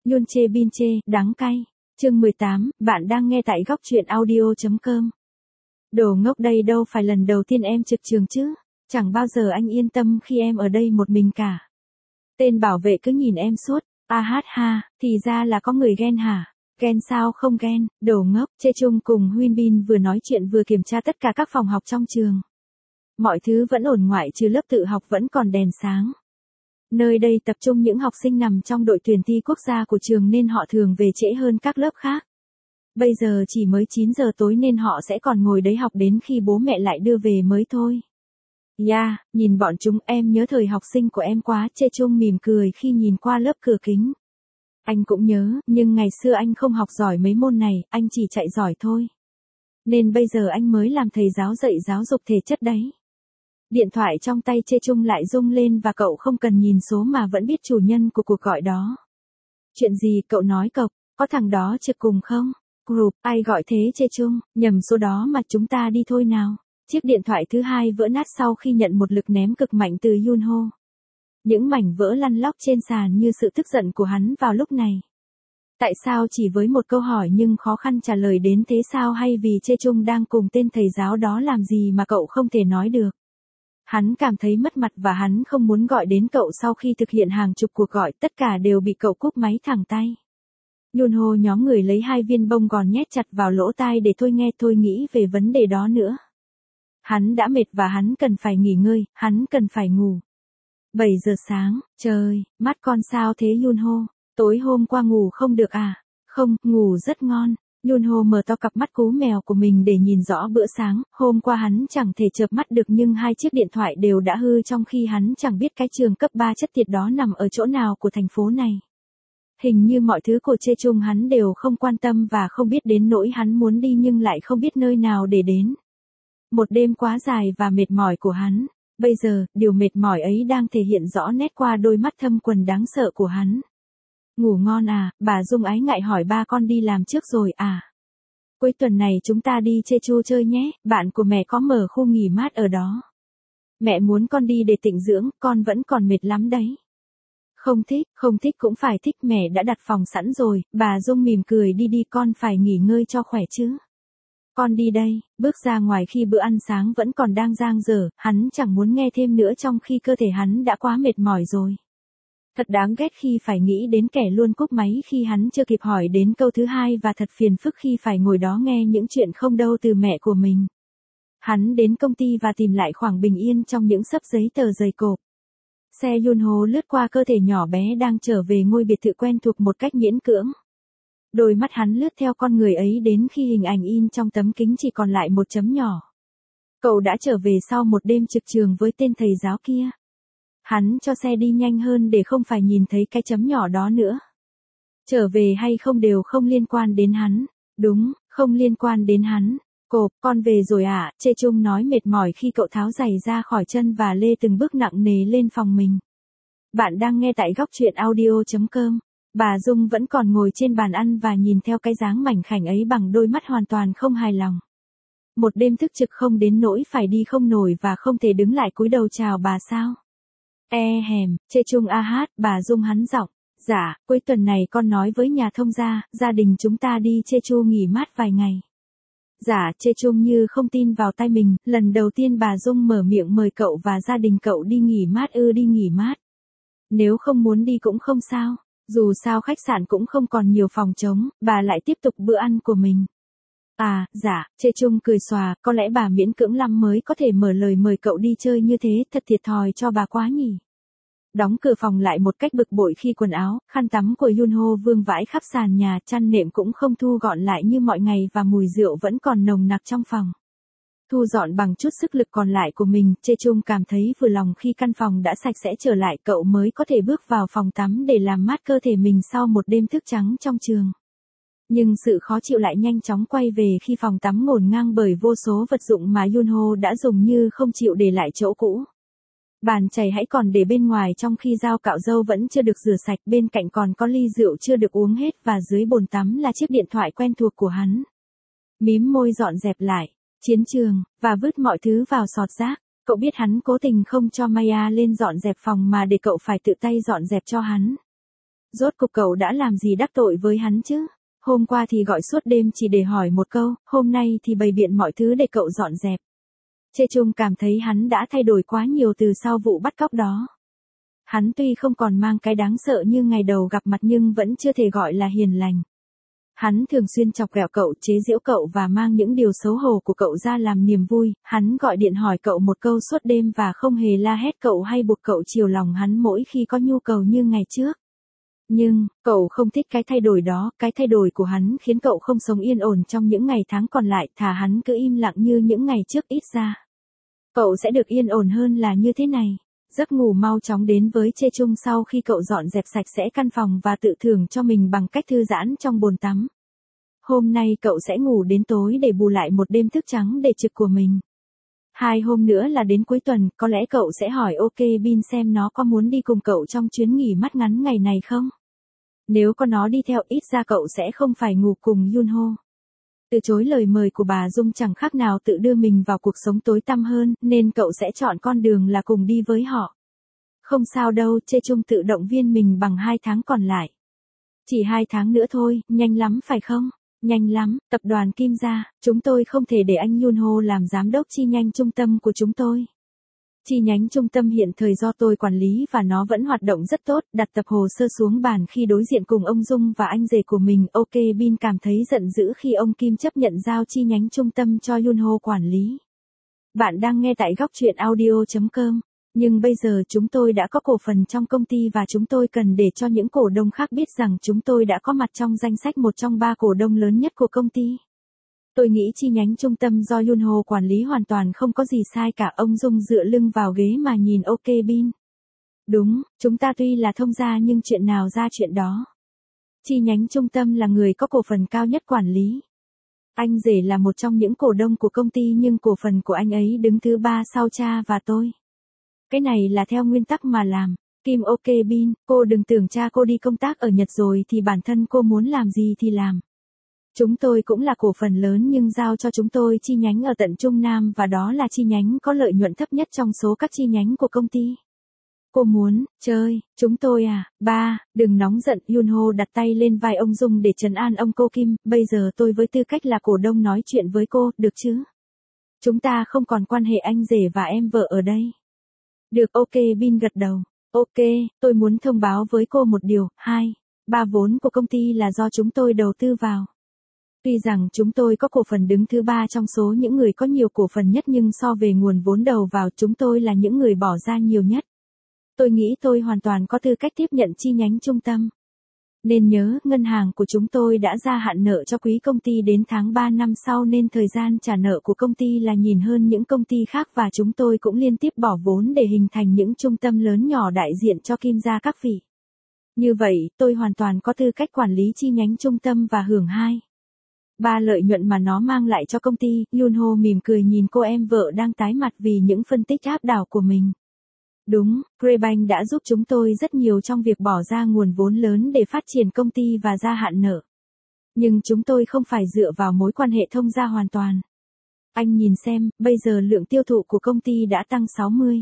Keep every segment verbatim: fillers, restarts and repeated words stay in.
Yun chê bin chê, đắng cay. Chương mười tám, bạn đang nghe tại góc truyện audio.com. Đồ ngốc, đây đâu phải lần đầu tiên em trực trường chứ. Chẳng bao giờ anh yên tâm khi em ở đây một mình cả. Tên bảo vệ cứ nhìn em suốt. A hát ha, thì ra là có người ghen hả? Ghen sao không ghen, đồ ngốc. Chê Chung cùng Huyên Bin vừa nói chuyện vừa kiểm tra tất cả các phòng học trong trường. Mọi thứ vẫn ổn ngoại trừ lớp tự học vẫn còn đèn sáng. Nơi đây tập trung những học sinh nằm trong đội tuyển thi quốc gia của trường nên họ thường về trễ hơn các lớp khác. Bây giờ chỉ mới chín giờ tối nên họ sẽ còn ngồi đấy học đến khi bố mẹ lại đưa về mới thôi. Yeah, nhìn bọn chúng, em nhớ thời học sinh của em quá. Chê Chung mỉm cười khi nhìn qua lớp cửa kính. Anh cũng nhớ, nhưng ngày xưa anh không học giỏi mấy môn này, anh chỉ chạy giỏi thôi. Nên bây giờ anh mới làm thầy giáo dạy giáo dục thể chất đấy. Điện thoại trong tay Chê Chung lại rung lên và cậu không cần nhìn số mà vẫn biết chủ nhân của cuộc gọi đó. Chuyện gì, cậu nói cộc, có thằng đó trực cùng không? Group, ai gọi thế Chê Chung, nhầm số đó mà, chúng ta đi thôi nào. Chiếc điện thoại thứ hai vỡ nát sau khi nhận một lực ném cực mạnh từ Yunho. Những mảnh vỡ lăn lóc trên sàn như sự tức giận của hắn vào lúc này. Tại sao chỉ với một câu hỏi nhưng khó khăn trả lời đến thế sao, hay vì Chê Chung đang cùng tên thầy giáo đó làm gì mà cậu không thể nói được? Hắn cảm thấy mất mặt và hắn không muốn gọi đến cậu sau khi thực hiện hàng chục cuộc gọi, tất cả đều bị cậu cúp máy thẳng tay. Yunho nhóm người lấy hai viên bông gòn nhét chặt vào lỗ tai để thôi nghe thôi nghĩ về vấn đề đó nữa. Hắn đã mệt và hắn cần phải nghỉ ngơi, hắn cần phải ngủ. bảy giờ sáng, trời, mắt con sao thế Yunho, tối hôm qua ngủ không được à? Không, ngủ rất ngon. Yunho mở to cặp mắt cú mèo của mình để nhìn rõ bữa sáng, hôm qua hắn chẳng thể chợp mắt được nhưng hai chiếc điện thoại đều đã hư trong khi hắn chẳng biết cái trường cấp ba chất tiệt đó nằm ở chỗ nào của thành phố này. Hình như mọi thứ của Chê Chung hắn đều không quan tâm và không biết đến nỗi hắn muốn đi nhưng lại không biết nơi nào để đến. Một đêm quá dài và mệt mỏi của hắn, bây giờ, điều mệt mỏi ấy đang thể hiện rõ nét qua đôi mắt thâm quầng đáng sợ của hắn. Ngủ ngon à, bà Dung ái ngại hỏi, ba con đi làm trước rồi à? Cuối tuần này chúng ta đi Jeju chơi nhé, bạn của mẹ có mở khu nghỉ mát ở đó. Mẹ muốn con đi để tịnh dưỡng, con vẫn còn mệt lắm đấy. Không thích, không thích cũng phải thích, mẹ đã đặt phòng sẵn rồi. Bà Dung mỉm cười, đi đi, con phải nghỉ ngơi cho khỏe chứ. Con đi đây. Bước ra ngoài khi bữa ăn sáng vẫn còn đang dang dở, hắn chẳng muốn nghe thêm nữa trong khi cơ thể hắn đã quá mệt mỏi rồi. Thật đáng ghét khi phải nghĩ đến kẻ luôn cúp máy khi hắn chưa kịp hỏi đến câu thứ hai và thật phiền phức khi phải ngồi đó nghe những chuyện không đâu từ mẹ của mình. Hắn đến công ty và tìm lại khoảng bình yên trong những xấp giấy tờ dày cộp. Xe Yunho lướt qua cơ thể nhỏ bé đang trở về ngôi biệt thự quen thuộc một cách miễn cưỡng. Đôi mắt hắn lướt theo con người ấy đến khi hình ảnh in trong tấm kính chỉ còn lại một chấm nhỏ. Cậu đã trở về sau một đêm trực trường với tên thầy giáo kia. Hắn cho xe đi nhanh hơn để không phải nhìn thấy cái chấm nhỏ đó nữa. Trở về hay không đều không liên quan đến hắn. Đúng, không liên quan đến hắn. Cộp, con về rồi à? Chê Chung nói mệt mỏi khi cậu tháo giày ra khỏi chân và lê từng bước nặng nề lên phòng mình. Bạn đang nghe tại góc truyện audio.com. Bà Dung vẫn còn ngồi trên bàn ăn và nhìn theo cái dáng mảnh khảnh ấy bằng đôi mắt hoàn toàn không hài lòng. Một đêm thức trực không đến nỗi phải đi không nổi và không thể đứng lại cúi đầu chào bà sao? E hèm, Chê Chung a hát, bà Dung hắn giọng. Dạ, cuối tuần này con nói với nhà thông gia, gia đình chúng ta đi Jeju nghỉ mát vài ngày. Dạ, Chê Chung như không tin vào tai mình, lần đầu tiên bà Dung mở miệng mời cậu và gia đình cậu đi nghỉ mát ư? Đi nghỉ mát. Nếu không muốn đi cũng không sao, dù sao khách sạn cũng không còn nhiều phòng trống, bà lại tiếp tục bữa ăn của mình. À, dạ, Chê Chung cười xòa, có lẽ bà miễn cưỡng lắm mới có thể mở lời mời cậu đi chơi như thế, thật thiệt thòi cho bà quá nhỉ. Đóng cửa phòng lại một cách bực bội khi quần áo, khăn tắm của Yunho vương vãi khắp sàn nhà, chăn nệm cũng không thu gọn lại như mọi ngày và mùi rượu vẫn còn nồng nặc trong phòng. Thu dọn bằng chút sức lực còn lại của mình, Chê Chung cảm thấy vừa lòng khi căn phòng đã sạch sẽ trở lại, cậu mới có thể bước vào phòng tắm để làm mát cơ thể mình sau một đêm thức trắng trong trường. Nhưng sự khó chịu lại nhanh chóng quay về khi phòng tắm ngổn ngang bởi vô số vật dụng mà Yunho đã dùng như không chịu để lại chỗ cũ. Bàn chày hãy còn để bên ngoài trong khi dao cạo râu vẫn chưa được rửa sạch, bên cạnh còn có ly rượu chưa được uống hết và dưới bồn tắm là chiếc điện thoại quen thuộc của hắn. Mím môi dọn dẹp lại chiến trường và vứt mọi thứ vào sọt rác. Cậu biết hắn cố tình không cho Maya lên dọn dẹp phòng mà để cậu phải tự tay dọn dẹp cho hắn. Rốt cục cậu đã làm gì đắc tội với hắn chứ? Hôm qua thì gọi suốt đêm chỉ để hỏi một câu, hôm nay thì bày biện mọi thứ để cậu dọn dẹp. Chê Chung cảm thấy hắn đã thay đổi quá nhiều từ sau vụ bắt cóc đó. Hắn tuy không còn mang cái đáng sợ như ngày đầu gặp mặt nhưng vẫn chưa thể gọi là hiền lành. Hắn thường xuyên chọc ghẹo cậu, chế giễu cậu và mang những điều xấu hổ của cậu ra làm niềm vui. Hắn gọi điện hỏi cậu một câu suốt đêm và không hề la hét cậu hay buộc cậu chiều lòng hắn mỗi khi có nhu cầu như ngày trước. Nhưng, cậu không thích cái thay đổi đó, cái thay đổi của hắn khiến cậu không sống yên ổn trong những ngày tháng còn lại, thà hắn cứ im lặng như những ngày trước ít ra. Cậu sẽ được yên ổn hơn là như thế này. Giấc ngủ mau chóng đến với Chê Chung sau khi cậu dọn dẹp sạch sẽ căn phòng và tự thưởng cho mình bằng cách thư giãn trong bồn tắm. Hôm nay cậu sẽ ngủ đến tối để bù lại một đêm thức trắng để trực của mình. Hai hôm nữa là đến cuối tuần, có lẽ cậu sẽ hỏi OK Bin xem nó có muốn đi cùng cậu trong chuyến nghỉ mát ngắn ngày này không? Nếu có nó đi theo ít ra cậu sẽ không phải ngủ cùng Yunho. Từ chối lời mời của bà Dung chẳng khác nào tự đưa mình vào cuộc sống tối tăm hơn, nên cậu sẽ chọn con đường là cùng đi với họ. Không sao đâu, Chê Chung tự động viên mình bằng hai tháng còn lại. Chỉ hai tháng nữa thôi, nhanh lắm phải không? Nhanh lắm, tập đoàn Kim Gia, chúng tôi không thể để anh Yunho làm giám đốc chi nhánh trung tâm của chúng tôi. Chi nhánh trung tâm hiện thời do tôi quản lý và nó vẫn hoạt động rất tốt, đặt tập hồ sơ xuống bàn khi đối diện cùng ông Dung và anh rể của mình. OK Bin cảm thấy giận dữ khi ông Kim chấp nhận giao chi nhánh trung tâm cho Yunho quản lý. Bạn đang nghe tại góc truyện audio chấm com. Nhưng bây giờ chúng tôi đã có cổ phần trong công ty và chúng tôi cần để cho những cổ đông khác biết rằng chúng tôi đã có mặt trong danh sách một trong ba cổ đông lớn nhất của công ty. Tôi nghĩ chi nhánh trung tâm do Yunho quản lý hoàn toàn không có gì sai cả. Ông Dung dựa lưng vào ghế mà nhìn OK Bin. Đúng, chúng ta tuy là thông gia nhưng chuyện nào ra chuyện đó. Chi nhánh trung tâm là người có cổ phần cao nhất quản lý. Anh rể là một trong những cổ đông của công ty nhưng cổ phần của anh ấy đứng thứ ba sau cha và tôi. Cái này là theo nguyên tắc mà làm. Kim OK Bin, cô đừng tưởng cha cô đi công tác ở Nhật rồi thì bản thân cô muốn làm gì thì làm. Chúng tôi cũng là cổ phần lớn nhưng giao cho chúng tôi chi nhánh ở tận Trung Nam và đó là chi nhánh có lợi nhuận thấp nhất trong số các chi nhánh của công ty. Cô muốn, chơi, chúng tôi à, ba, đừng nóng giận. Yunho đặt tay lên vai ông Dung để trấn an ông cô Kim, bây giờ tôi với tư cách là cổ đông nói chuyện với cô, được chứ? Chúng ta không còn quan hệ anh rể và em vợ ở đây. Được, OK Bin gật đầu. OK, tôi muốn thông báo với cô một điều. Hai, ba vốn của công ty là do chúng tôi đầu tư vào. Tuy rằng chúng tôi có cổ phần đứng thứ ba trong số những người có nhiều cổ phần nhất nhưng so về nguồn vốn đầu vào chúng tôi là những người bỏ ra nhiều nhất. Tôi nghĩ tôi hoàn toàn có tư cách tiếp nhận chi nhánh trung tâm. Nên nhớ, ngân hàng của chúng tôi đã gia hạn nợ cho quý công ty đến tháng ba năm sau nên thời gian trả nợ của công ty là nhìn hơn những công ty khác và chúng tôi cũng liên tiếp bỏ vốn để hình thành những trung tâm lớn nhỏ đại diện cho Kim gia các vị. Như vậy, tôi hoàn toàn có tư cách quản lý chi nhánh trung tâm và hưởng hai. Ba lợi nhuận mà nó mang lại cho công ty. Yunho mỉm cười nhìn cô em vợ đang tái mặt vì những phân tích áp đảo của mình. Đúng, Greybank đã giúp chúng tôi rất nhiều trong việc bỏ ra nguồn vốn lớn để phát triển công ty và gia hạn nợ. Nhưng chúng tôi không phải dựa vào mối quan hệ thông gia hoàn toàn. Anh nhìn xem, bây giờ lượng tiêu thụ của công ty đã tăng sáu mươi.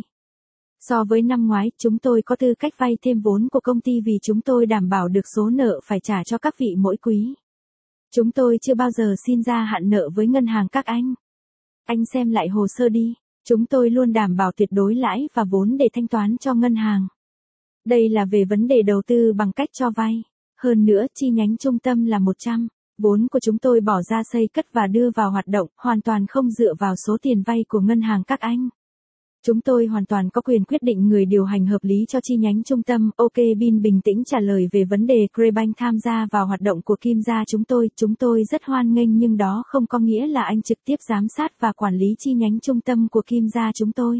So với năm ngoái, chúng tôi có tư cách vay thêm vốn của công ty vì chúng tôi đảm bảo được số nợ phải trả cho các vị mỗi quý. Chúng tôi chưa bao giờ xin gia hạn nợ với ngân hàng các anh. Anh xem lại hồ sơ đi. Chúng tôi luôn đảm bảo tuyệt đối lãi và vốn để thanh toán cho ngân hàng. Đây là về vấn đề đầu tư bằng cách cho vay. Hơn nữa, chi nhánh trung tâm là một trăm. Vốn của chúng tôi bỏ ra xây cất và đưa vào hoạt động, hoàn toàn không dựa vào số tiền vay của ngân hàng các anh. Chúng tôi hoàn toàn có quyền quyết định người điều hành hợp lý cho chi nhánh trung tâm. OK Bin bình tĩnh trả lời về vấn đề Greybank tham gia vào hoạt động của Kim gia chúng tôi. Chúng tôi rất hoan nghênh nhưng đó không có nghĩa là anh trực tiếp giám sát và quản lý chi nhánh trung tâm của Kim gia chúng tôi.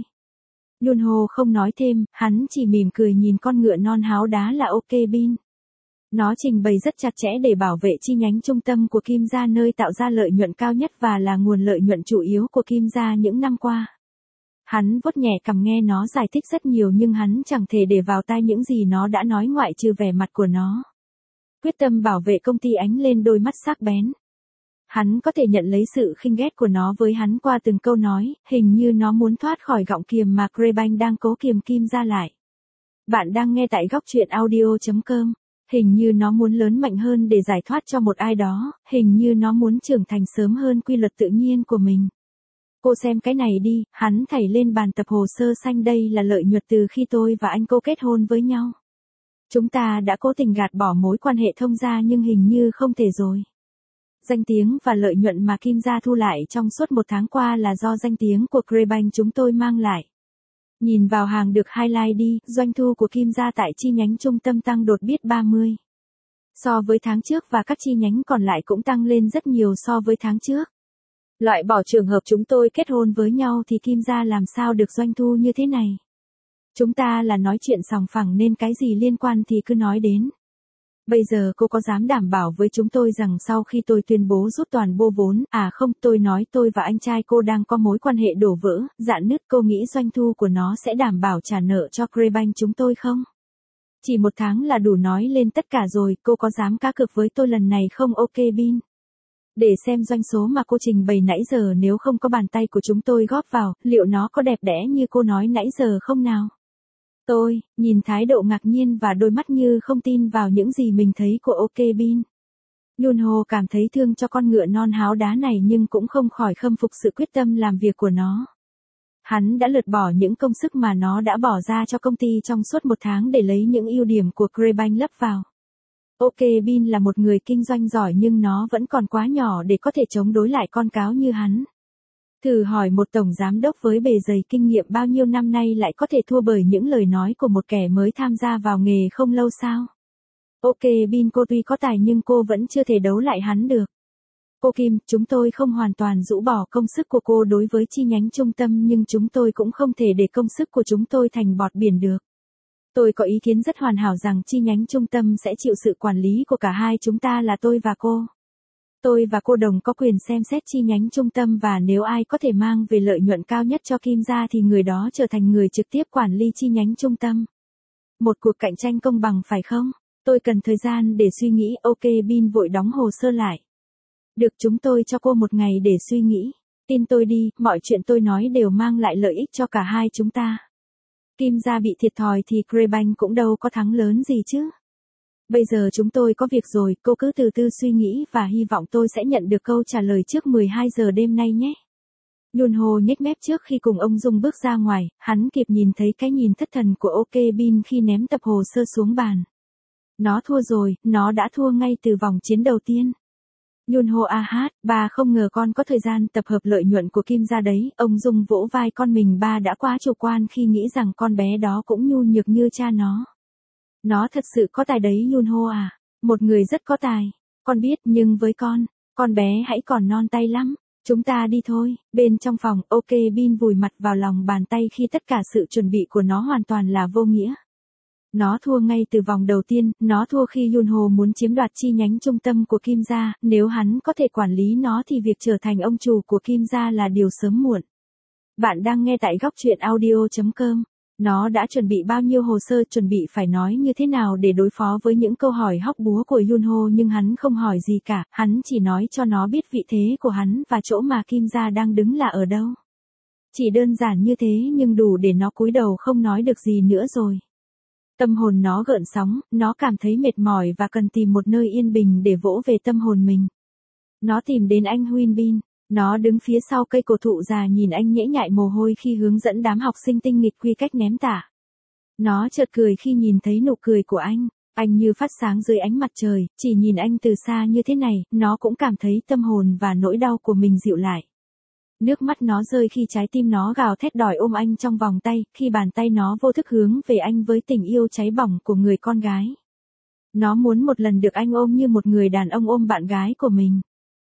Yunho không nói thêm, hắn chỉ mỉm cười nhìn con ngựa non háo đá là OK Bin. Nó trình bày rất chặt chẽ để bảo vệ chi nhánh trung tâm của Kim gia nơi tạo ra lợi nhuận cao nhất và là nguồn lợi nhuận chủ yếu của Kim gia những năm qua. Hắn vuốt nhẹ cằm nghe nó giải thích rất nhiều nhưng hắn chẳng thể để vào tai những gì nó đã nói ngoại trừ vẻ mặt của nó. Quyết tâm bảo vệ công ty ánh lên đôi mắt sắc bén. Hắn có thể nhận lấy sự khinh ghét của nó với hắn qua từng câu nói, hình như nó muốn thoát khỏi gọng kiềm mà Greybank đang cố kiềm Kim gia lại. Bạn đang nghe tại góc truyện audio chấm com. Hình như nó muốn lớn mạnh hơn để giải thoát cho một ai đó, hình như nó muốn trưởng thành sớm hơn quy luật tự nhiên của mình. Cô xem cái này đi, hắn thảy lên bàn tập hồ sơ xanh, đây là lợi nhuận từ khi tôi và anh cô kết hôn với nhau. Chúng ta đã cố tình gạt bỏ mối quan hệ thông gia nhưng hình như không thể rồi. Danh tiếng và lợi nhuận mà Kim gia thu lại trong suốt một tháng qua là do danh tiếng của Crebank chúng tôi mang lại. Nhìn vào hàng được highlight đi, doanh thu của Kim gia tại chi nhánh trung tâm tăng đột biến ba mươi. So với tháng trước và các chi nhánh còn lại cũng tăng lên rất nhiều so với tháng trước. Loại bỏ trường hợp chúng tôi kết hôn với nhau thì Kim gia làm sao được doanh thu như thế này. Chúng ta là nói chuyện sòng phẳng nên cái gì liên quan thì cứ nói đến. Bây giờ cô có dám đảm bảo với chúng tôi rằng sau khi tôi tuyên bố rút toàn bộ vốn, à không, tôi nói tôi và anh trai cô đang có mối quan hệ đổ vỡ, rạn nứt, cô nghĩ doanh thu của nó sẽ đảm bảo trả nợ cho Crebank chúng tôi không? Chỉ một tháng là đủ nói lên tất cả rồi, cô có dám cá cược với tôi lần này không? Ok Bin. Để xem doanh số mà cô trình bày nãy giờ nếu không có bàn tay của chúng tôi góp vào, liệu nó có đẹp đẽ như cô nói nãy giờ không nào? Tôi, nhìn thái độ ngạc nhiên và đôi mắt như không tin vào những gì mình thấy của Ok Bin. Yunho cảm thấy thương cho con ngựa non háo đá này nhưng cũng không khỏi khâm phục sự quyết tâm làm việc của nó. Hắn đã lượt bỏ những công sức mà nó đã bỏ ra cho công ty trong suốt một tháng để lấy những ưu điểm của Crebank lấp vào. Ok Bin là một người kinh doanh giỏi nhưng nó vẫn còn quá nhỏ để có thể chống đối lại con cáo như hắn. Thử hỏi một tổng giám đốc với bề dày kinh nghiệm bao nhiêu năm nay lại có thể thua bởi những lời nói của một kẻ mới tham gia vào nghề không lâu sao? Ok Bin, cô tuy có tài nhưng cô vẫn chưa thể đấu lại hắn được. Cô Kim, chúng tôi không hoàn toàn rũ bỏ công sức của cô đối với chi nhánh trung tâm nhưng chúng tôi cũng không thể để công sức của chúng tôi thành bọt biển được. Tôi có ý kiến rất hoàn hảo rằng chi nhánh trung tâm sẽ chịu sự quản lý của cả hai chúng ta là tôi và cô. Tôi và cô đồng có quyền xem xét chi nhánh trung tâm và nếu ai có thể mang về lợi nhuận cao nhất cho Kim gia thì người đó trở thành người trực tiếp quản lý chi nhánh trung tâm. Một cuộc cạnh tranh công bằng phải không? Tôi cần thời gian để suy nghĩ. Ok Bin vội đóng hồ sơ lại. Được, chúng tôi cho cô một ngày để suy nghĩ. Tin tôi đi, mọi chuyện tôi nói đều mang lại lợi ích cho cả hai chúng ta. Kim gia bị thiệt thòi thì Crebank cũng đâu có thắng lớn gì chứ. Bây giờ chúng tôi có việc rồi, cô cứ từ từ suy nghĩ và hy vọng tôi sẽ nhận được câu trả lời trước mười hai giờ đêm nay nhé. Yunho nhếch mép trước khi cùng ông Dung bước ra ngoài, hắn kịp nhìn thấy cái nhìn thất thần của Ok Bin khi ném tập hồ sơ xuống bàn. Nó thua rồi, nó đã thua ngay từ vòng chiến đầu tiên. Yunho a hát, bà không ngờ con có thời gian tập hợp lợi nhuận của Kim gia đấy, ông Dung vỗ vai con mình, ba đã quá chủ quan khi nghĩ rằng con bé đó cũng nhu nhược như cha nó. Nó thật sự có tài đấy Yunho à, một người rất có tài, con biết nhưng với con, con bé hãy còn non tay lắm, chúng ta đi thôi. Bên trong phòng, Ok Bin vùi mặt vào lòng bàn tay khi tất cả sự chuẩn bị của nó hoàn toàn là vô nghĩa. Nó thua ngay từ vòng đầu tiên, nó thua khi Yunho muốn chiếm đoạt chi nhánh trung tâm của Kim gia, nếu hắn có thể quản lý nó thì việc trở thành ông chủ của Kim gia là điều sớm muộn. Bạn đang nghe tại góc truyện audio chấm com. Nó đã chuẩn bị bao nhiêu hồ sơ, chuẩn bị phải nói như thế nào để đối phó với những câu hỏi hóc búa của Yunho nhưng hắn không hỏi gì cả, hắn chỉ nói cho nó biết vị thế của hắn và chỗ mà Kim gia đang đứng là ở đâu. Chỉ đơn giản như thế nhưng đủ để nó cúi đầu không nói được gì nữa rồi. Tâm hồn nó gợn sóng, nó cảm thấy mệt mỏi và cần tìm một nơi yên bình để vỗ về tâm hồn mình. Nó tìm đến anh Huyên Bin. Nó đứng phía sau cây cổ thụ già nhìn anh nhễ nhại mồ hôi khi hướng dẫn đám học sinh tinh nghịch quy cách ném tả. Nó chợt cười khi nhìn thấy nụ cười của anh, anh như phát sáng dưới ánh mặt trời, chỉ nhìn anh từ xa như thế này, nó cũng cảm thấy tâm hồn và nỗi đau của mình dịu lại. Nước mắt nó rơi khi trái tim nó gào thét đòi ôm anh trong vòng tay, khi bàn tay nó vô thức hướng về anh với tình yêu cháy bỏng của người con gái. Nó muốn một lần được anh ôm như một người đàn ông ôm bạn gái của mình.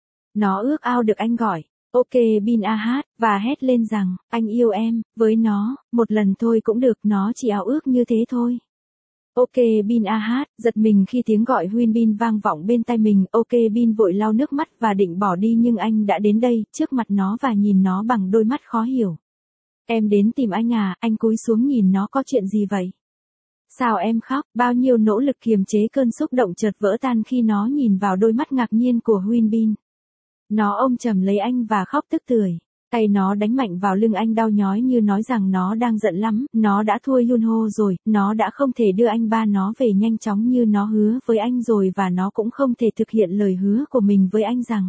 Nó ước ao được anh gọi, Ok Bin a hát, và hét lên rằng, anh yêu em, với nó, một lần thôi cũng được, nó chỉ ao ước như thế thôi. Ok Bin a hát, giật mình khi tiếng gọi Huyên Bin vang vọng bên tai mình, Ok Bin vội lau nước mắt và định bỏ đi nhưng anh đã đến đây, trước mặt nó và nhìn nó bằng đôi mắt khó hiểu. Em đến tìm anh à, anh cúi xuống nhìn nó, có chuyện gì vậy? Sao em khóc? Bao nhiêu nỗ lực kiềm chế cơn xúc động chợt vỡ tan khi nó nhìn vào đôi mắt ngạc nhiên của Huyên Bin. Nó ôm chầm lấy anh và khóc tức tưởi. Tay nó đánh mạnh vào lưng anh đau nhói như nói rằng nó đang giận lắm, nó đã thua Yunho rồi, nó đã không thể đưa anh ba nó về nhanh chóng như nó hứa với anh rồi và nó cũng không thể thực hiện lời hứa của mình với anh rằng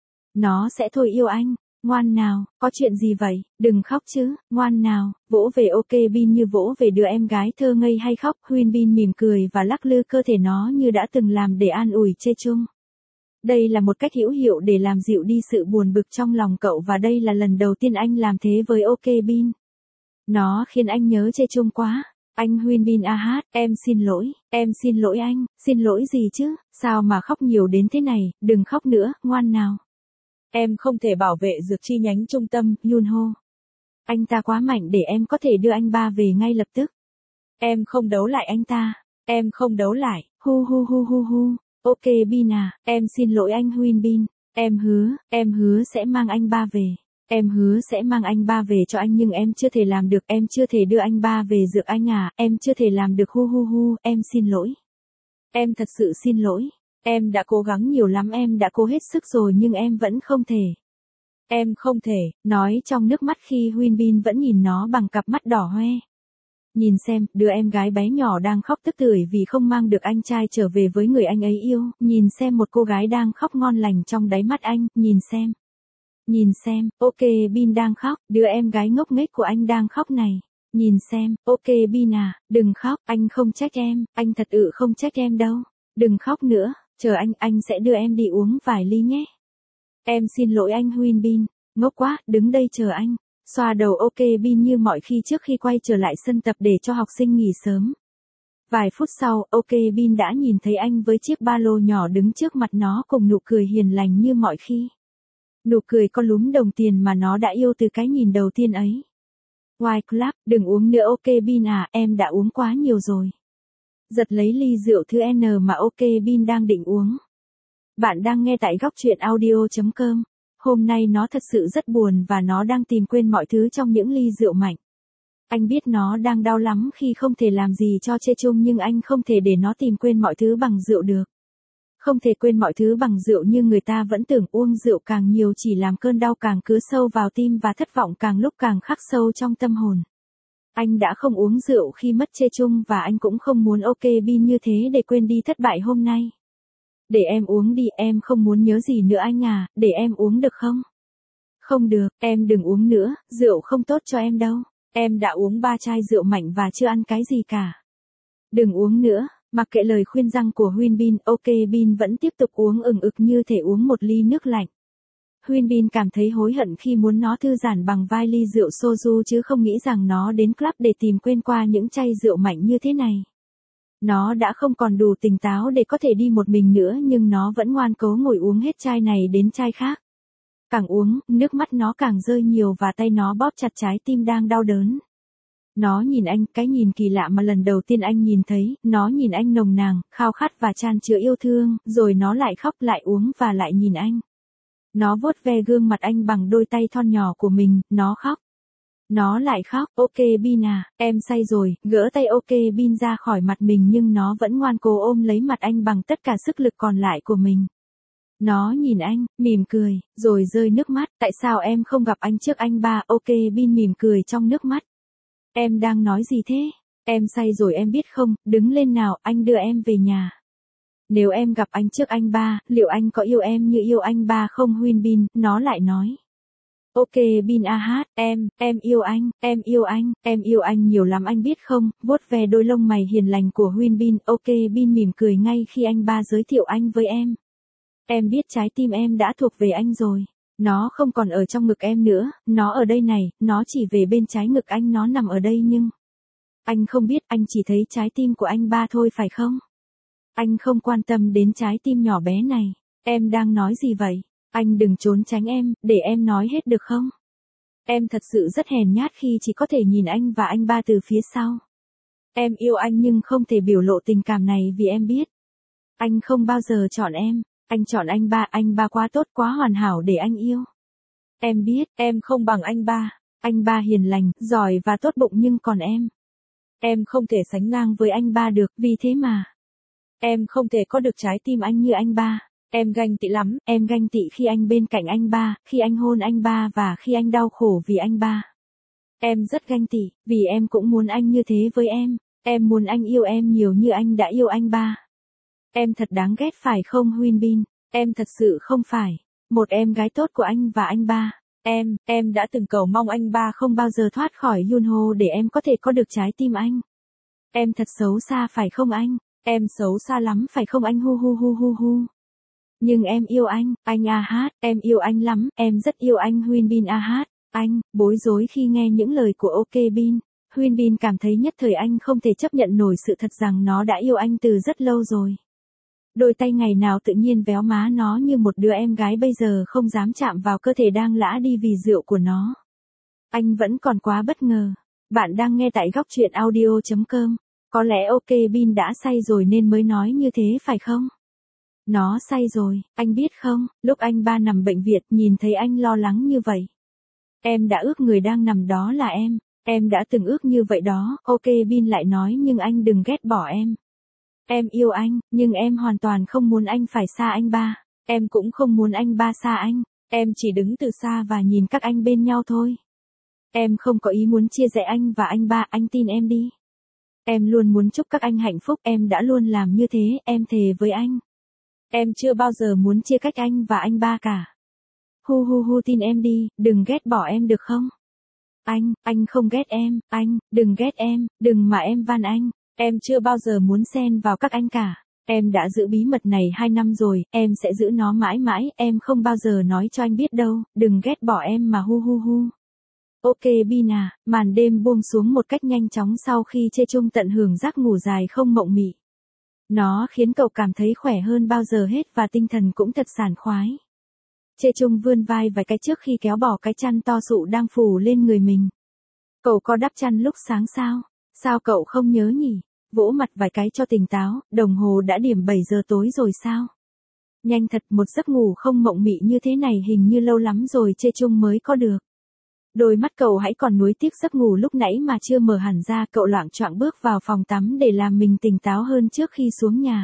nó sẽ thôi yêu anh. Ngoan nào, có chuyện gì vậy, đừng khóc chứ, ngoan nào, vỗ về ok Bin như vỗ về đứa em gái thơ ngây hay khóc. Huyên Bin mỉm cười và lắc lư cơ thể nó như đã từng làm để an ủi Chê Chung. Đây là một cách hữu hiệu để làm dịu đi sự buồn bực trong lòng cậu và đây là lần đầu tiên anh làm thế với ok Bin. Nó khiến anh nhớ Chê Chung quá. Anh Huyên Bin a hát, em xin lỗi, em xin lỗi anh, xin lỗi gì chứ, sao mà khóc nhiều đến thế này, đừng khóc nữa, ngoan nào. Em không thể bảo vệ dược chi nhánh trung tâm, Yunho. Anh ta quá mạnh để em có thể đưa anh ba về ngay lập tức. Em không đấu lại anh ta, em không đấu lại, hu hu hu hu hu. Ok Bin à, em xin lỗi anh Huyên Bin, em hứa, em hứa sẽ mang anh ba về. Em hứa sẽ mang anh ba về cho anh nhưng em chưa thể làm được, em chưa thể đưa anh ba về dược anh à, em chưa thể làm được hu hu hu, em xin lỗi. Em thật sự xin lỗi. Em đã cố gắng nhiều lắm, em đã cố hết sức rồi nhưng em vẫn không thể. Em không thể, nói trong nước mắt khi Huyên Bin vẫn nhìn nó bằng cặp mắt đỏ hoe. Nhìn xem, đứa em gái bé nhỏ đang khóc tức tưởi vì không mang được anh trai trở về với người anh ấy yêu, nhìn xem một cô gái đang khóc ngon lành trong đáy mắt anh, nhìn xem. Nhìn xem, ok Bin đang khóc, đứa em gái ngốc nghếch của anh đang khóc này. Nhìn xem, ok Bin à, đừng khóc, anh không trách em, anh thật sự không trách em đâu. Đừng khóc nữa, chờ anh, anh sẽ đưa em đi uống vài ly nhé. Em xin lỗi anh Huyên Bin, ngốc quá, đứng đây chờ anh. Xoa đầu ok Bin như mọi khi trước khi quay trở lại sân tập để cho học sinh nghỉ sớm. Vài phút sau, ok Bin đã nhìn thấy anh với chiếc ba lô nhỏ đứng trước mặt nó cùng nụ cười hiền lành như mọi khi. Nụ cười có lúm đồng tiền mà nó đã yêu từ cái nhìn đầu tiên ấy. White Club, đừng uống nữa ok Bin à, em đã uống quá nhiều rồi. Giật lấy ly rượu thứ N mà ok Bin đang định uống. Bạn đang nghe tại góc truyện audio chấm com. Hôm nay nó thật sự rất buồn và nó đang tìm quên mọi thứ trong những ly rượu mạnh. Anh biết nó đang đau lắm khi không thể làm gì cho Chê Chung nhưng anh không thể để nó tìm quên mọi thứ bằng rượu được. Không thể quên mọi thứ bằng rượu nhưng người ta vẫn tưởng uống rượu càng nhiều chỉ làm cơn đau càng cứ sâu vào tim và thất vọng càng lúc càng khắc sâu trong tâm hồn. Anh đã không uống rượu khi mất Chê Chung và anh cũng không muốn ok Bin như thế để quên đi thất bại hôm nay. Để em uống đi, em không muốn nhớ gì nữa anh à, để em uống được không? Không được, em đừng uống nữa, rượu không tốt cho em đâu. Em đã uống ba chai rượu mạnh và chưa ăn cái gì cả. Đừng uống nữa, mặc kệ lời khuyên răng của Huyên Bin, ok Bin vẫn tiếp tục uống ừng ực như thể uống một ly nước lạnh. Huyên Bin cảm thấy hối hận khi muốn nó thư giãn bằng vài ly rượu soju chứ không nghĩ rằng nó đến club để tìm quên qua những chai rượu mạnh như thế này. Nó đã không còn đủ tỉnh táo để có thể đi một mình nữa nhưng nó vẫn ngoan cố ngồi uống hết chai này đến chai khác. Càng uống, nước mắt nó càng rơi nhiều và tay nó bóp chặt trái tim đang đau đớn. Nó nhìn anh, cái nhìn kỳ lạ mà lần đầu tiên anh nhìn thấy, nó nhìn anh nồng nàn, khao khát và tràn chứa yêu thương, rồi nó lại khóc lại uống và lại nhìn anh. Nó vuốt ve gương mặt anh bằng đôi tay thon nhỏ của mình, nó khóc. Nó lại khóc, ok Bin à, em say rồi, gỡ tay ok Bin ra khỏi mặt mình nhưng nó vẫn ngoan cố ôm lấy mặt anh bằng tất cả sức lực còn lại của mình. Nó nhìn anh, mỉm cười, rồi rơi nước mắt, tại sao em không gặp anh trước anh ba, ok Bin mỉm cười trong nước mắt. Em đang nói gì thế? Em say rồi em biết không, đứng lên nào, anh đưa em về nhà. Nếu em gặp anh trước anh ba, liệu anh có yêu em như yêu anh ba không Huyên Bin, nó lại nói. Ok Bin a hát, em, em yêu anh, em yêu anh, em yêu anh nhiều lắm anh biết không, vuốt ve đôi lông mày hiền lành của Huyên Bin, ok Bin mỉm cười ngay khi anh ba giới thiệu anh với em. Em biết trái tim em đã thuộc về anh rồi. Nó không còn ở trong ngực em nữa, nó ở đây này, nó chỉ về bên trái ngực anh, nó nằm ở đây nhưng... Anh không biết, anh chỉ thấy trái tim của anh ba thôi phải không? Anh không quan tâm đến trái tim nhỏ bé này. Em đang nói gì vậy? Anh đừng trốn tránh em, để em nói hết được không? Em thật sự rất hèn nhát khi chỉ có thể nhìn anh và anh ba từ phía sau. Em yêu anh nhưng không thể biểu lộ tình cảm này vì em biết. Anh không bao giờ chọn em. Anh chọn anh ba, anh ba quá tốt quá hoàn hảo để anh yêu. Em biết, em không bằng anh ba. Anh ba hiền lành, giỏi và tốt bụng nhưng còn em. Em không thể sánh ngang với anh ba được, vì thế mà. Em không thể có được trái tim anh như anh ba. Em ganh tị lắm, em ganh tị khi anh bên cạnh anh ba, khi anh hôn anh ba và khi anh đau khổ vì anh ba. Em rất ganh tị, vì em cũng muốn anh như thế với em, em muốn anh yêu em nhiều như anh đã yêu anh ba. Em thật đáng ghét phải không Huyên Bin, em thật sự không phải một em gái tốt của anh và anh ba. Em, em đã từng cầu mong anh ba không bao giờ thoát khỏi Yunho để em có thể có được trái tim anh. Em thật xấu xa phải không anh, em xấu xa lắm phải không anh hu hu hu hu hu. Nhưng em yêu anh, anh a hát, em yêu anh lắm, em rất yêu anh Huyên Bin a hát. Anh, bối rối khi nghe những lời của OK Bin. Huyên Bin cảm thấy nhất thời anh không thể chấp nhận nổi sự thật rằng nó đã yêu anh từ rất lâu rồi. Đôi tay ngày nào tự nhiên véo má nó như một đứa em gái bây giờ không dám chạm vào cơ thể đang lã đi vì rượu của nó. Anh vẫn còn quá bất ngờ. Bạn đang nghe tại góc truyện audio chấm com. Có lẽ OK Bin đã say rồi nên mới nói như thế phải không? Nó say rồi, anh biết không, lúc anh ba nằm bệnh viện nhìn thấy anh lo lắng như vậy. Em đã ước người đang nằm đó là em, em đã từng ước như vậy đó, OK Bin lại nói nhưng anh đừng ghét bỏ em. Em yêu anh, nhưng em hoàn toàn không muốn anh phải xa anh ba, em cũng không muốn anh ba xa anh, em chỉ đứng từ xa và nhìn các anh bên nhau thôi. Em không có ý muốn chia rẽ anh và anh ba, anh tin em đi. Em luôn muốn chúc các anh hạnh phúc, em đã luôn làm như thế, em thề với anh. Em chưa bao giờ muốn chia cách anh và anh ba cả. Hu hu hu tin em đi, đừng ghét bỏ em được không? Anh, anh không ghét em, anh, đừng ghét em, đừng mà em van anh. Em chưa bao giờ muốn xen vào các anh cả. Em đã giữ bí mật này hai năm rồi, em sẽ giữ nó mãi mãi, em không bao giờ nói cho anh biết đâu, đừng ghét bỏ em mà hu hu hu. OK Bin à, màn đêm buông xuống một cách nhanh chóng sau khi Chê Chung tận hưởng giấc ngủ dài không mộng mị. Nó khiến cậu cảm thấy khỏe hơn bao giờ hết và tinh thần cũng thật sảng khoái. Chê Chung vươn vai vài cái trước khi kéo bỏ cái chăn to sụ đang phủ lên người mình. Cậu có đắp chăn lúc sáng sao? Sao cậu không nhớ nhỉ? Vỗ mặt vài cái cho tỉnh táo, đồng hồ đã điểm bảy giờ tối rồi sao? Nhanh thật, một giấc ngủ không mộng mị như thế này hình như lâu lắm rồi Chê Chung mới có được. Đôi mắt cậu hãy còn nuối tiếc giấc ngủ lúc nãy mà chưa mở hẳn ra, cậu loạng choạng bước vào phòng tắm để làm mình tỉnh táo hơn trước khi xuống nhà.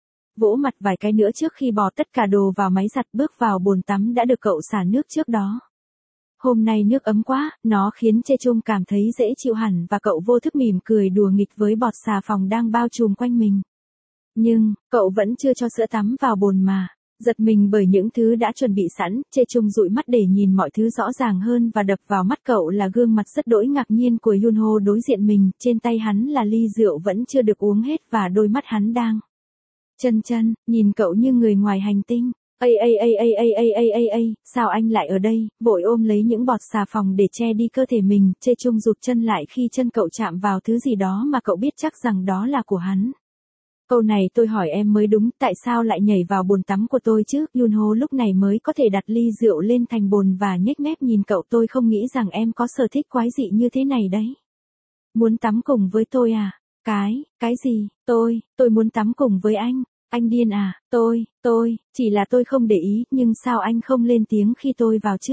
Vỗ mặt vài cái nữa trước khi bỏ tất cả đồ vào máy giặt, bước vào bồn tắm đã được cậu xả nước trước đó. Hôm nay nước ấm quá, nó khiến Chê Chung cảm thấy dễ chịu hẳn và cậu vô thức mỉm cười đùa nghịch với bọt xà phòng đang bao trùm quanh mình. Nhưng, cậu vẫn chưa cho sữa tắm vào bồn mà. Giật mình bởi những thứ đã chuẩn bị sẵn, Chê Chung dụi mắt để nhìn mọi thứ rõ ràng hơn và đập vào mắt cậu là gương mặt rất đỗi ngạc nhiên của Yunho đối diện mình, trên tay hắn là ly rượu vẫn chưa được uống hết và đôi mắt hắn đang chân chân, nhìn cậu như người ngoài hành tinh. Ây ây ây ây ây ây ây ây ây, sao anh lại ở đây, vội ôm lấy những bọt xà phòng để che đi cơ thể mình, Chê Chung rụt chân lại khi chân cậu chạm vào thứ gì đó mà cậu biết chắc rằng đó là của hắn. Câu này tôi hỏi em mới đúng, tại sao lại nhảy vào bồn tắm của tôi chứ? Yunho lúc này mới có thể đặt ly rượu lên thành bồn và nhếch mép nhìn cậu, tôi không nghĩ rằng em có sở thích quái dị như thế này đấy. Muốn tắm cùng với tôi à? Cái, cái gì? Tôi, tôi muốn tắm cùng với anh. Anh điên à? Tôi, tôi, chỉ là tôi không để ý, nhưng sao anh không lên tiếng khi tôi vào chứ?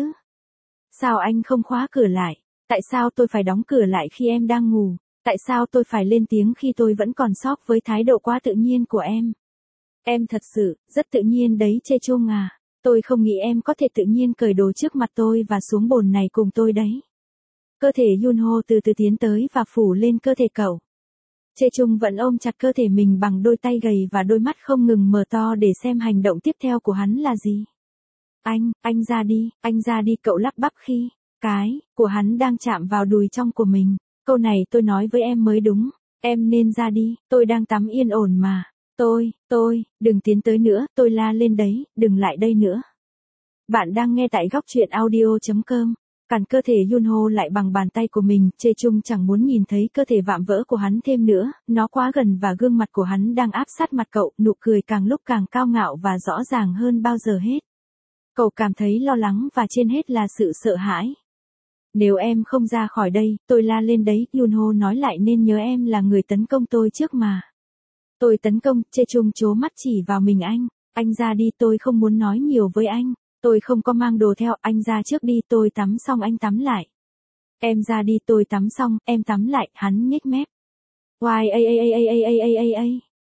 Sao anh không khóa cửa lại? Tại sao tôi phải đóng cửa lại khi em đang ngủ? Tại sao tôi phải lên tiếng khi tôi vẫn còn sốc với thái độ quá tự nhiên của em? Em thật sự, rất tự nhiên đấy Chê Chung à. Tôi không nghĩ em có thể tự nhiên cởi đồ trước mặt tôi và xuống bồn này cùng tôi đấy. Cơ thể Yunho từ từ tiến tới và phủ lên cơ thể cậu. Chê Chung vẫn ôm chặt cơ thể mình bằng đôi tay gầy và đôi mắt không ngừng mở to để xem hành động tiếp theo của hắn là gì. Anh, anh ra đi, anh ra đi cậu lắp bắp khi cái của hắn đang chạm vào đùi trong của mình. Câu này tôi nói với em mới đúng, em nên ra đi, tôi đang tắm yên ổn mà. Tôi, tôi, đừng tiến tới nữa, tôi la lên đấy, đừng lại đây nữa. Bạn đang nghe tại góc truyện audio chấm com. Cản cơ thể Yunho lại bằng bàn tay của mình, Chê Chung chẳng muốn nhìn thấy cơ thể vạm vỡ của hắn thêm nữa, nó quá gần và gương mặt của hắn đang áp sát mặt cậu, nụ cười càng lúc càng cao ngạo và rõ ràng hơn bao giờ hết. Cậu cảm thấy lo lắng và trên hết là sự sợ hãi. Nếu em không ra khỏi đây, tôi la lên đấy, Yunho nói lại nên nhớ em là người tấn công tôi trước mà. Tôi tấn công, Chê Chung trố mắt chỉ vào mình anh, anh ra đi tôi không muốn nói nhiều với anh. Tôi không có mang đồ theo, anh ra trước đi, tôi tắm xong anh tắm lại. Em ra đi, tôi tắm xong, em tắm lại, hắn nhếch mép. Oai ây ây ây ây ây ây ây ây ây.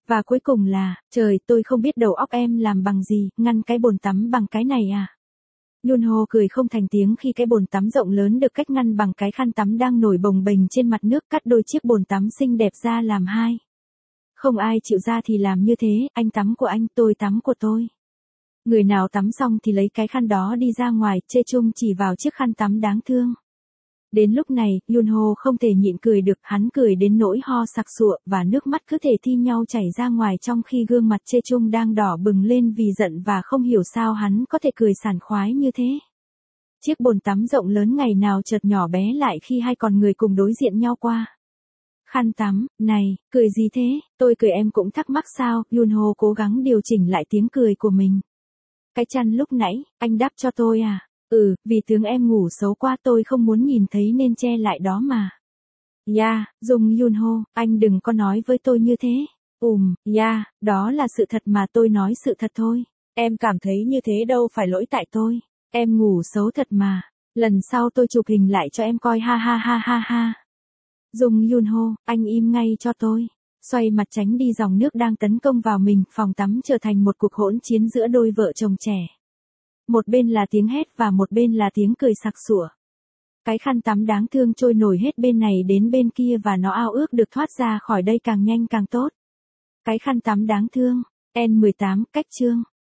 Và cuối cùng là, trời, tôi không biết đầu óc em làm bằng gì, ngăn cái bồn tắm bằng cái này à? Yunho cười không thành tiếng khi cái bồn tắm rộng lớn được cách ngăn bằng cái khăn tắm đang nổi bồng bềnh trên mặt nước, cắt đôi chiếc bồn tắm xinh đẹp ra làm hai. Không ai chịu ra thì làm như thế, anh tắm của anh, tôi tắm của tôi. Người nào tắm xong thì lấy cái khăn đó đi ra ngoài, Chê Chung chỉ vào chiếc khăn tắm đáng thương. Đến lúc này, Yunho không thể nhịn cười được, hắn cười đến nỗi ho sặc sụa, và nước mắt cứ thể thi nhau chảy ra ngoài trong khi gương mặt Chê Chung đang đỏ bừng lên vì giận và không hiểu sao hắn có thể cười sảng khoái như thế. Chiếc bồn tắm rộng lớn ngày nào chợt nhỏ bé lại khi hai con người cùng đối diện nhau qua. Khăn tắm, này, cười gì thế, tôi cười em cũng thắc mắc sao, Yunho cố gắng điều chỉnh lại tiếng cười của mình. Cái chăn lúc nãy, anh đắp cho tôi à? Ừ, vì tướng em ngủ xấu quá tôi không muốn nhìn thấy nên che lại đó mà. Yeah, Dung Yunho, anh đừng có nói với tôi như thế. Ùm, yeah, đó là sự thật mà tôi nói sự thật thôi. Em cảm thấy như thế đâu phải lỗi tại tôi. Em ngủ xấu thật mà. Lần sau tôi chụp hình lại cho em coi ha ha ha ha ha. Dung Yunho, anh im ngay cho tôi. Xoay mặt tránh đi dòng nước đang tấn công vào mình, phòng tắm trở thành một cuộc hỗn chiến giữa đôi vợ chồng trẻ. Một bên là tiếng hét và một bên là tiếng cười sặc sủa. Cái khăn tắm đáng thương trôi nổi hết bên này đến bên kia và nó ao ước được thoát ra khỏi đây càng nhanh càng tốt. Cái khăn tắm đáng thương. en mười tám, cách chương.